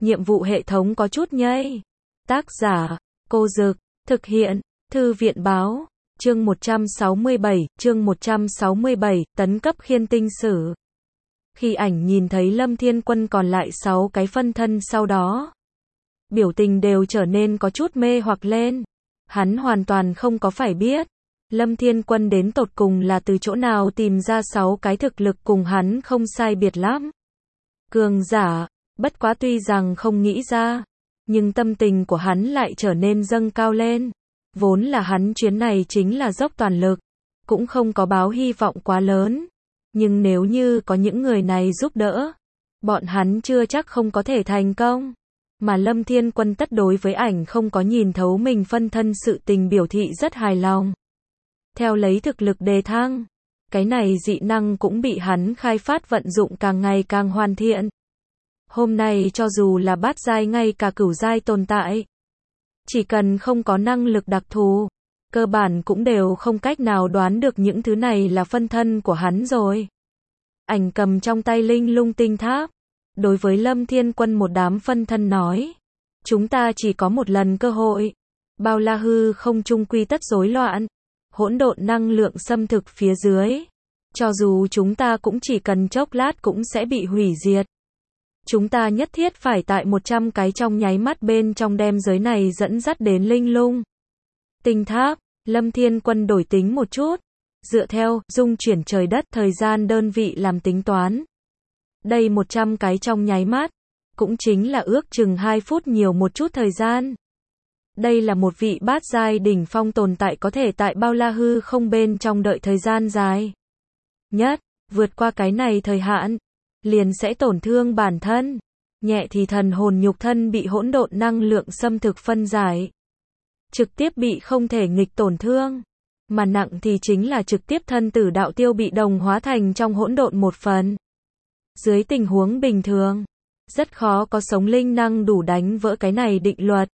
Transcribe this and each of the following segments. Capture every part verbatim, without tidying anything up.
nhiệm vụ hệ thống có chút nhây. Tác giả, Cô Dực, thực hiện, Thư viện báo, chương một trăm sáu mươi bảy, chương một trăm sáu mươi bảy, tấn cấp khiên tinh sử. Khi ảnh nhìn thấy Lâm Thiên Quân còn lại sáu cái phân thân sau đó, biểu tình đều trở nên có chút mê hoặc lên. Hắn hoàn toàn không có phải biết, Lâm Thiên Quân đến tột cùng là từ chỗ nào tìm ra sáu cái thực lực cùng hắn không sai biệt lắm. Cường giả, bất quá tuy rằng không nghĩ ra, nhưng tâm tình của hắn lại trở nên dâng cao lên. Vốn là hắn chuyến này chính là dốc toàn lực, cũng không có báo hy vọng quá lớn. Nhưng nếu như có những người này giúp đỡ, bọn hắn chưa chắc không có thể thành công. Mà Lâm Thiên Quân tất đối với ảnh không có nhìn thấu mình phân thân sự tình biểu thị rất hài lòng. Theo lấy thực lực đề thăng, cái này dị năng cũng bị hắn khai phát vận dụng càng ngày càng hoàn thiện. Hôm nay cho dù là bát giai ngay cả cửu giai tồn tại, chỉ cần không có năng lực đặc thù, cơ bản cũng đều không cách nào đoán được những thứ này là phân thân của hắn rồi. Ảnh cầm trong tay linh lung tinh tháp, đối với Lâm Thiên Quân một đám phân thân nói, chúng ta chỉ có một lần cơ hội, bao la hư không trung quy tất rối loạn, hỗn độn năng lượng xâm thực phía dưới, cho dù chúng ta cũng chỉ cần chốc lát cũng sẽ bị hủy diệt. Chúng ta nhất thiết phải tại một trăm cái trong nháy mắt bên trong đem giới này dẫn dắt đến linh lung tinh tháp. Lâm Thiên Quân đổi tính một chút, dựa theo dung chuyển trời đất thời gian đơn vị làm tính toán. Đây một trăm cái trong nháy mắt, cũng chính là ước chừng hai phút nhiều một chút thời gian. Đây là một vị bát giai đỉnh phong tồn tại có thể tại bao la hư không bên trong đợi thời gian dài nhất, vượt qua cái này thời hạn, liền sẽ tổn thương bản thân. Nhẹ thì thần hồn nhục thân bị hỗn độn năng lượng xâm thực phân giải, trực tiếp bị không thể nghịch tổn thương. Mà nặng thì chính là trực tiếp thân tử đạo tiêu bị đồng hóa thành trong hỗn độn một phần. Dưới tình huống bình thường, rất khó có sống linh năng đủ đánh vỡ cái này định luật.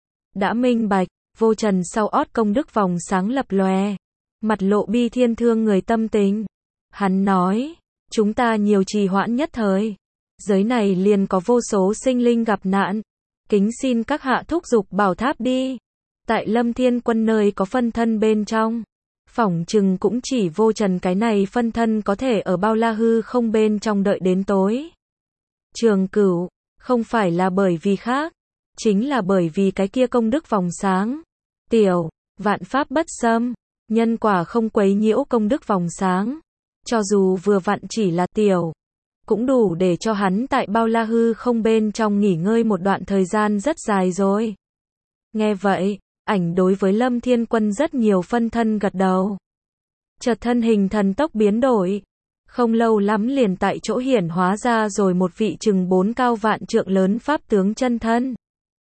Đã minh bạch, Vô Trần sau ót công đức vòng sáng lập lòe, mặt lộ bi thiên thương người tâm tình. Hắn nói, chúng ta nhiều trì hoãn nhất thời, giới này liền có vô số sinh linh gặp nạn, kính xin các hạ thúc giục bảo tháp đi. Tại Lâm Thiên Quân nơi có phân thân bên trong, phỏng chừng cũng chỉ Vô Trần cái này phân thân có thể ở bao la hư không bên trong đợi đến tối. Trường Cửu, không phải là bởi vì khác, chính là bởi vì cái kia công đức vòng sáng. Tiểu, vạn pháp bất xâm, nhân quả không quấy nhiễu công đức vòng sáng. Cho dù vừa vặn chỉ là tiểu, cũng đủ để cho hắn tại bao la hư không bên trong nghỉ ngơi một đoạn thời gian rất dài rồi. Nghe vậy, ảnh đối với Lâm Thiên Quân rất nhiều phân thân gật đầu. Chợt thân hình thần tốc biến đổi, không lâu lắm liền tại chỗ hiển hóa ra rồi một vị chừng bốn cao vạn trượng lớn pháp tướng chân thân.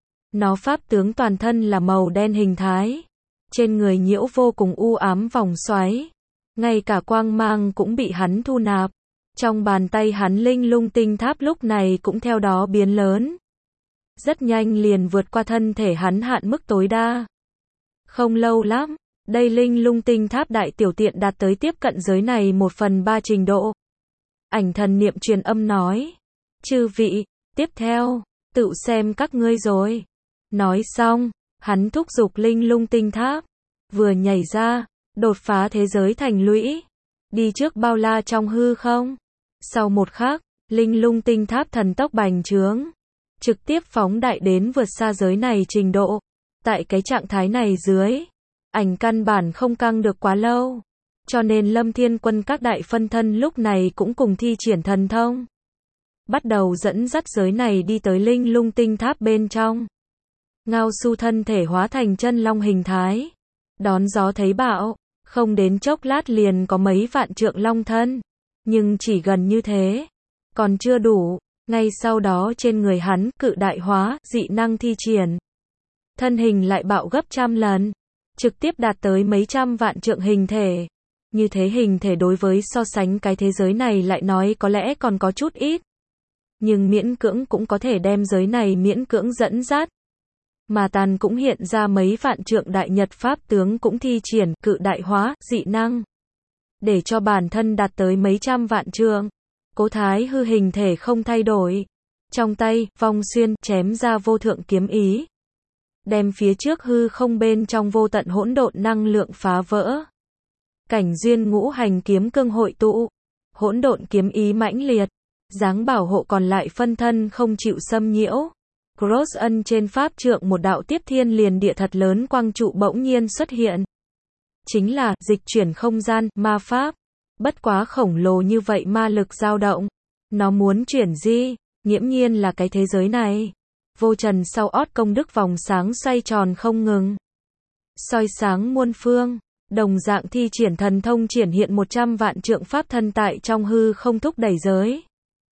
Nó pháp tướng toàn thân là màu đen hình thái, trên người nhiễu vô cùng u ám vòng xoáy, ngay cả quang mang cũng bị hắn thu nạp. Trong bàn tay hắn linh lung tinh tháp lúc này cũng theo đó biến lớn, rất nhanh liền vượt qua thân thể hắn hạn mức tối đa. Không lâu lắm, đây linh lung tinh tháp đại tiểu tiện đạt tới tiếp cận giới này một phần ba trình độ. Ảnh thần niệm truyền âm nói, chư vị, tiếp theo, tự xem các ngươi rồi. Nói xong, hắn thúc giục linh lung tinh tháp, vừa nhảy ra, đột phá thế giới thành lũy, đi trước bao la trong hư không. Sau một khắc, linh lung tinh tháp thần tốc bành trướng, trực tiếp phóng đại đến vượt xa giới này trình độ. Tại cái trạng thái này dưới, ảnh căn bản không căng được quá lâu, cho nên Lâm Thiên Quân các đại phân thân lúc này cũng cùng thi triển thần thông, bắt đầu dẫn dắt giới này đi tới linh lung tinh tháp bên trong. Ngao Su thân thể hóa thành chân long hình thái, đón gió thấy bão, không đến chốc lát liền có mấy vạn trượng long thân, nhưng chỉ gần như thế, còn chưa đủ. Ngay sau đó trên người hắn cự đại hóa, dị năng thi triển, thân hình lại bạo gấp trăm lần, trực tiếp đạt tới mấy trăm vạn trượng hình thể. Như thế hình thể đối với so sánh cái thế giới này lại nói có lẽ còn có chút ít, nhưng miễn cưỡng cũng có thể đem giới này miễn cưỡng dẫn dắt. Mà Tàn cũng hiện ra mấy vạn trượng đại nhật pháp tướng cũng thi triển cự đại hóa, dị năng, để cho bản thân đạt tới mấy trăm vạn trượng. Cố Thái Hư hình thể không thay đổi, Trong tay, Vong Xuyên chém ra vô thượng kiếm ý, đem phía trước hư không bên trong vô tận hỗn độn năng lượng phá vỡ. Cảnh duyên ngũ hành kiếm cương hội tụ, hỗn độn kiếm ý mãnh liệt, dáng bảo hộ còn lại phân thân không chịu xâm nhiễu. Cross ân trên pháp trượng một đạo tiếp thiên liền địa thật lớn quang trụ bỗng nhiên xuất hiện. Chính là dịch chuyển không gian, ma pháp. Bất quá khổng lồ như vậy ma lực dao động. Nó muốn chuyển di, nghiễm nhiên là cái thế giới này. Vô trần sau ót công đức vòng sáng xoay tròn không ngừng. Soi sáng muôn phương, đồng dạng thi triển thần thông triển hiện một trăm vạn trượng pháp thân tại trong hư không thúc đẩy giới.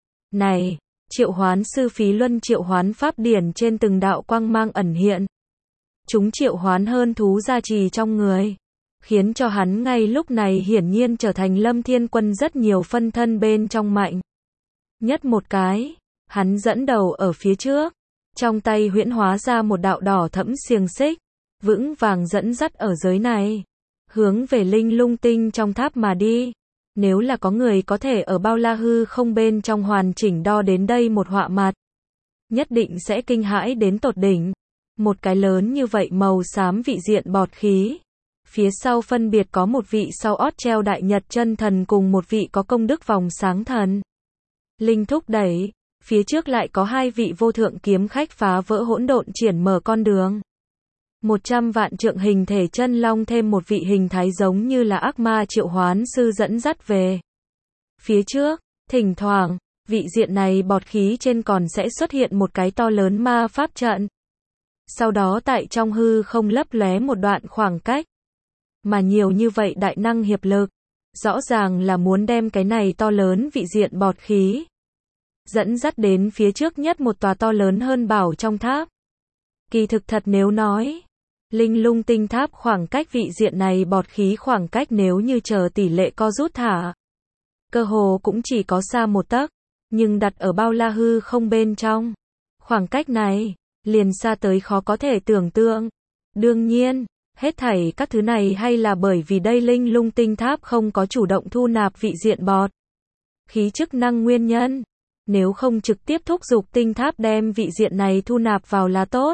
Này, triệu hoán sư Phí Luân triệu hoán pháp điển trên từng đạo quang mang ẩn hiện. Chúng triệu hoán hơn thú gia trì trong người, khiến cho hắn ngay lúc này hiển nhiên trở thành Lâm Thiên Quân rất nhiều phân thân bên trong mạnh nhất một cái. Hắn dẫn đầu ở phía trước, trong tay huyễn hóa ra một đạo đỏ thẫm xiềng xích, vững vàng dẫn dắt ở giới này, hướng về linh lung tinh trong tháp mà đi. Nếu là có người có thể ở bao la hư không bên trong hoàn chỉnh đo đến đây một họa mặt, nhất định sẽ kinh hãi đến tột đỉnh. Một cái lớn như vậy màu xám vị diện bọt khí, phía sau phân biệt có một vị sau ót treo đại nhật chân thần cùng một vị có công đức vòng sáng thần. Linh thúc đẩy, phía trước lại có hai vị vô thượng kiếm khách phá vỡ hỗn độn triển mở con đường. Một trăm vạn trượng hình thể chân long thêm một vị hình thái giống như là ác ma triệu hoán sư dẫn dắt về. Phía trước, thỉnh thoảng, vị diện này bọt khí trên còn sẽ xuất hiện một cái to lớn ma pháp trận. Sau đó tại trong hư không lấp lóe một đoạn khoảng cách. Mà nhiều như vậy đại năng hiệp lực, rõ ràng là muốn đem cái này to lớn vị diện bọt khí dẫn dắt đến phía trước nhất một tòa to lớn hơn bảo trong tháp. Kỳ thực thật nếu nói, linh lung tinh tháp khoảng cách vị diện này bọt khí khoảng cách nếu như chờ tỷ lệ co rút thả, cơ hồ cũng chỉ có xa một tấc, nhưng đặt ở bao la hư không bên trong, khoảng cách này liền xa tới khó có thể tưởng tượng. Đương nhiên, hết thảy các thứ này hay là bởi vì đây linh lung tinh tháp không có chủ động thu nạp vị diện bọt khí chức năng nguyên nhân. Nếu không trực tiếp thúc giục tinh tháp đem vị diện này thu nạp vào là tốt.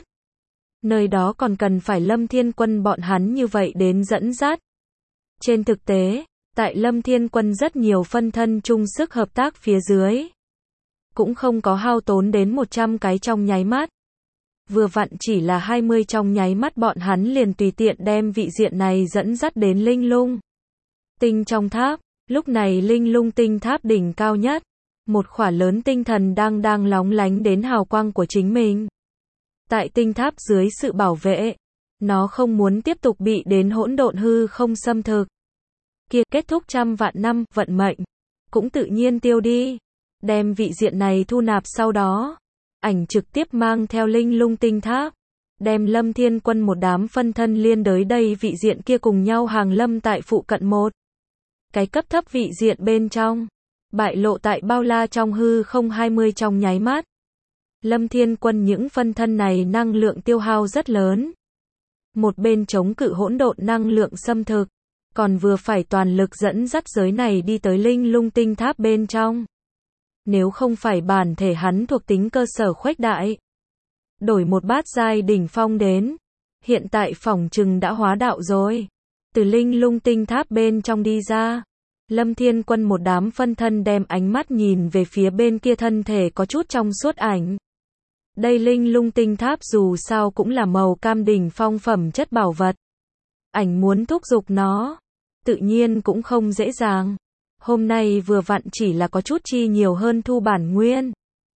Nơi đó còn cần phải Lâm Thiên Quân bọn hắn như vậy đến dẫn dắt. Trên thực tế, tại Lâm Thiên Quân rất nhiều phân thân chung sức hợp tác phía dưới, cũng không có hao tốn đến một trăm cái trong nháy mắt. Vừa vặn chỉ là hai mươi trong nháy mắt bọn hắn liền tùy tiện đem vị diện này dẫn dắt đến linh lung tinh trong tháp. Lúc này linh lung tinh tháp đỉnh cao nhất, một khỏa lớn tinh thần đang đang lóng lánh đến hào quang của chính mình. Tại tinh tháp dưới sự bảo vệ, nó không muốn tiếp tục bị đến hỗn độn hư không xâm thực. Kia kết thúc trăm vạn năm, vận mệnh cũng tự nhiên tiêu đi. Đem vị diện này thu nạp sau đó, ảnh trực tiếp mang theo linh lung tinh tháp, đem Lâm Thiên Quân một đám phân thân liên đới đây vị diện kia cùng nhau hàng lâm tại phụ cận một cái cấp thấp vị diện bên trong, bại lộ tại bao la trong hư không hai mươi trong nháy mắt. Lâm Thiên Quân những phân thân này năng lượng tiêu hao rất lớn. Một bên chống cự hỗn độn năng lượng xâm thực, còn vừa phải toàn lực dẫn dắt giới này đi tới linh lung tinh tháp bên trong. Nếu không phải bản thể hắn thuộc tính cơ sở khuếch đại, đổi một bát giai đỉnh phong đến, hiện tại phỏng chừng đã hóa đạo rồi. Từ linh lung tinh tháp bên trong đi ra, Lâm Thiên Quân một đám phân thân đem ánh mắt nhìn về phía bên kia thân thể có chút trong suốt ảnh. Đây linh lung tinh tháp dù sao cũng là màu cam đỉnh phong phẩm chất bảo vật. Ảnh muốn thúc giục nó, tự nhiên cũng không dễ dàng. Hôm nay vừa vặn chỉ là có chút chi nhiều hơn thu bản nguyên,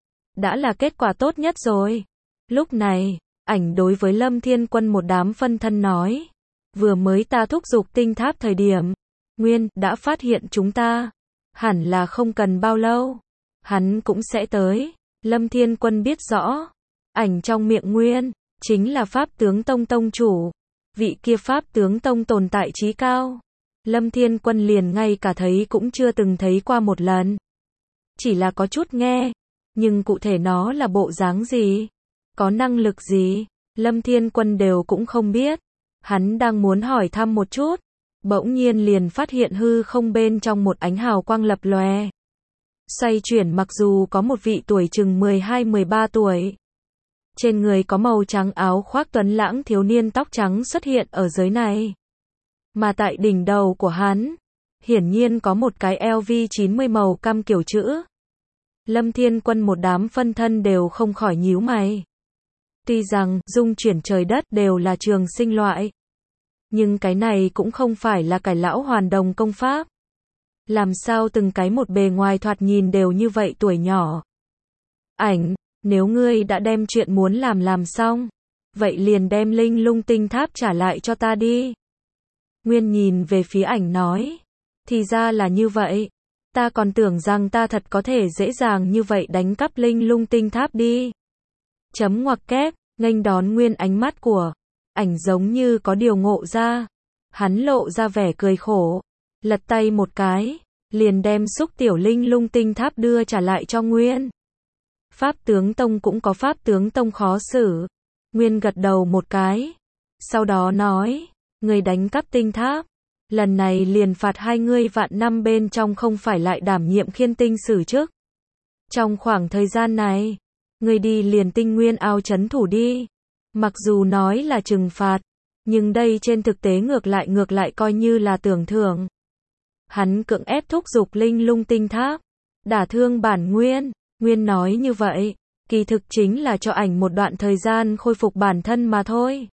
đã là kết quả tốt nhất rồi. Lúc này, ảnh đối với Lâm Thiên Quân một đám phân thân nói, vừa mới ta thúc giục tinh tháp thời điểm, Nguyên đã phát hiện chúng ta, hẳn là không cần bao lâu, hắn cũng sẽ tới. Lâm Thiên Quân biết rõ, ảnh trong miệng Nguyên chính là Pháp Tướng Tông tông chủ, vị kia Pháp Tướng Tông tồn tại trí cao. Lâm Thiên Quân liền ngay cả thấy cũng chưa từng thấy qua một lần, chỉ là có chút nghe, nhưng cụ thể nó là bộ dáng gì, có năng lực gì, Lâm Thiên Quân đều cũng không biết. Hắn đang muốn hỏi thăm một chút, bỗng nhiên liền phát hiện hư không bên trong một ánh hào quang lập lòe. Xoay chuyển mặc dù có một vị tuổi chừng mười hai mười ba tuổi. Trên người có màu trắng áo khoác tuấn lãng thiếu niên tóc trắng xuất hiện ở giới này. Mà tại đỉnh đầu của hắn, hiển nhiên có một cái L V chín mươi màu cam kiểu chữ. Lâm Thiên Quân một đám phân thân đều không khỏi nhíu mày. Tuy rằng, dung chuyển trời đất đều là trường sinh loại. Nhưng cái này cũng không phải là cải lão hoàn đồng công pháp. Làm sao từng cái một bề ngoài thoạt nhìn đều như vậy tuổi nhỏ. Ảnh, nếu ngươi đã đem chuyện muốn làm làm xong, vậy liền đem linh lung tinh tháp trả lại cho ta đi. Nguyên nhìn về phía ảnh nói. Thì ra là như vậy. Ta còn tưởng rằng ta thật có thể dễ dàng như vậy đánh cắp linh lung tinh tháp đi. Chấm ngoặc kép, nghênh đón Nguyên ánh mắt của ảnh giống như có điều ngộ ra. Hắn lộ ra vẻ cười khổ. Lật tay một cái, liền đem xúc tiểu linh lung tinh tháp đưa trả lại cho Nguyên. Pháp tướng tông cũng có pháp tướng tông khó xử. Nguyên gật đầu một cái. Sau đó nói, người đánh cắp tinh tháp. Lần này liền phạt hai ngươi vạn năm bên trong không phải lại đảm nhiệm khiên tinh sử trước. Trong khoảng thời gian này, ngươi đi liền tinh nguyên ao trấn thủ đi. Mặc dù nói là trừng phạt, nhưng đây trên thực tế ngược lại ngược lại coi như là tưởng thưởng. Hắn cưỡng ép thúc giục linh lung tinh tháp, đả thương bản Nguyên. Nguyên nói như vậy, kỳ thực chính là cho ảnh một đoạn thời gian khôi phục bản thân mà thôi.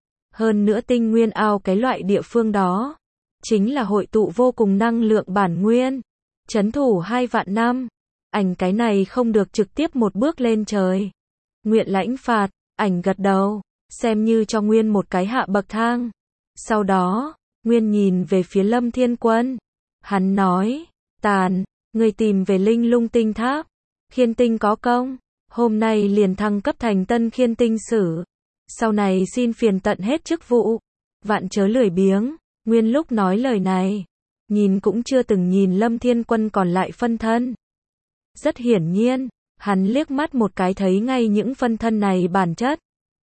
Hơn nữa tinh nguyên ao cái loại địa phương đó, chính là hội tụ vô cùng năng lượng bản Nguyên. Trấn thủ hai vạn năm, ảnh cái này không được trực tiếp một bước lên trời. Nguyện lãnh phạt, ảnh gật đầu, xem như cho Nguyên một cái hạ bậc thang. Sau đó, Nguyên nhìn về phía Lâm Thiên Quân. Hắn nói, Tàn, người tìm về linh lung tinh tháp. Khiên tinh có công, hôm nay liền thăng cấp thành tân khiên tinh sử. Sau này xin phiền tận hết chức vụ. Vạn chớ lười biếng. Nguyên lúc nói lời này, nhìn cũng chưa từng nhìn Lâm Thiên Quân còn lại phân thân. Rất hiển nhiên, hắn liếc mắt một cái thấy ngay những phân thân này bản chất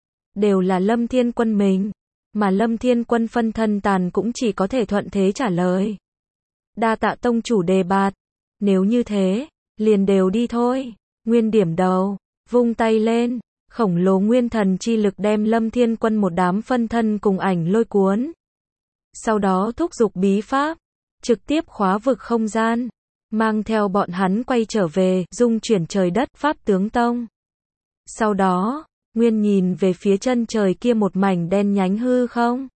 đều là Lâm Thiên Quân mình, mà Lâm Thiên Quân phân thân Tàn cũng chỉ có thể thuận thế trả lời. Đa tạ tông chủ đề bạt, nếu như thế, liền đều đi thôi. Nguyên điểm đầu, vung tay lên, khổng lồ nguyên thần chi lực đem Lâm Thiên Quân một đám phân thân cùng ảnh lôi cuốn. Sau đó thúc giục bí pháp, trực tiếp khóa vực không gian, mang theo bọn hắn quay trở về, dung chuyển trời đất, pháp tướng tông. Sau đó, Nguyên nhìn về phía chân trời kia một mảnh đen nhánh hư không.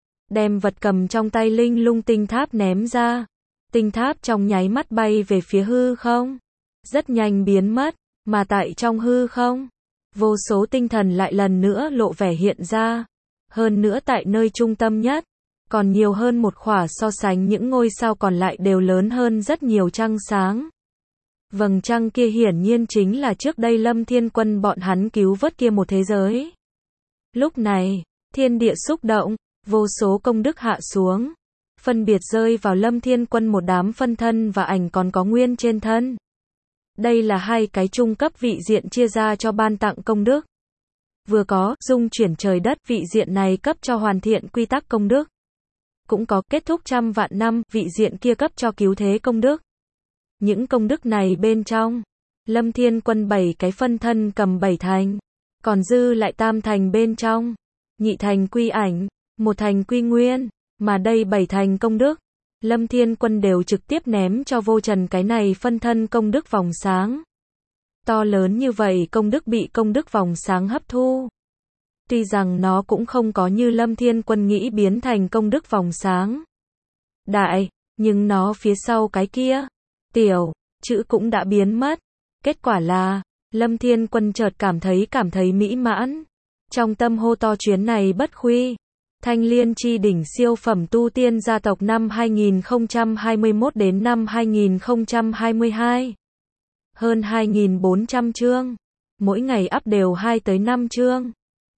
Đem vật cầm trong tay linh lung tinh tháp ném ra. Tinh tháp trong nháy mắt bay về phía hư không. Rất nhanh biến mất, mà tại trong hư không, vô số tinh thần lại lần nữa lộ vẻ hiện ra. Hơn nữa tại nơi trung tâm nhất, còn nhiều hơn một khỏa so sánh những ngôi sao còn lại đều lớn hơn rất nhiều trăng sáng. Vầng trăng kia hiển nhiên chính là trước đây Lâm Thiên Quân bọn hắn cứu vớt kia một thế giới. Lúc này, thiên địa xúc động, vô số công đức hạ xuống, phân biệt rơi vào Lâm Thiên Quân một đám phân thân và ảnh còn có Nguyên trên thân. Đây là hai cái trung cấp vị diện chia ra cho ban tặng công đức. Vừa có dung chuyển trời đất vị diện này cấp cho hoàn thiện quy tắc công đức. Cũng có kết thúc trăm vạn năm vị diện kia cấp cho cứu thế công đức. Những công đức này bên trong, Lâm Thiên Quân bảy cái phân thân cầm bảy thành, còn dư lại tam thành bên trong, nhị thành quy ảnh, một thành quy Nguyên, mà đây bảy thành công đức, Lâm Thiên Quân đều trực tiếp ném cho vô trần cái này phân thân công đức vòng sáng. To lớn như vậy công đức bị công đức vòng sáng hấp thu. Tuy rằng nó cũng không có như Lâm Thiên Quân nghĩ biến thành công đức vòng sáng đại, nhưng nó phía sau cái kia, tiểu, chữ cũng đã biến mất. Kết quả là, Lâm Thiên Quân chợt cảm thấy cảm thấy mỹ mãn. Trong tâm hô to chuyến này bất khuy. Thanh Liên chi đỉnh siêu phẩm tu tiên gia tộc năm hai nghìn không trăm hai mươi mốt đến năm hai nghìn không trăm hai mươi hai. Hơn hai nghìn bốn trăm chương. Mỗi ngày up đều hai tới năm chương.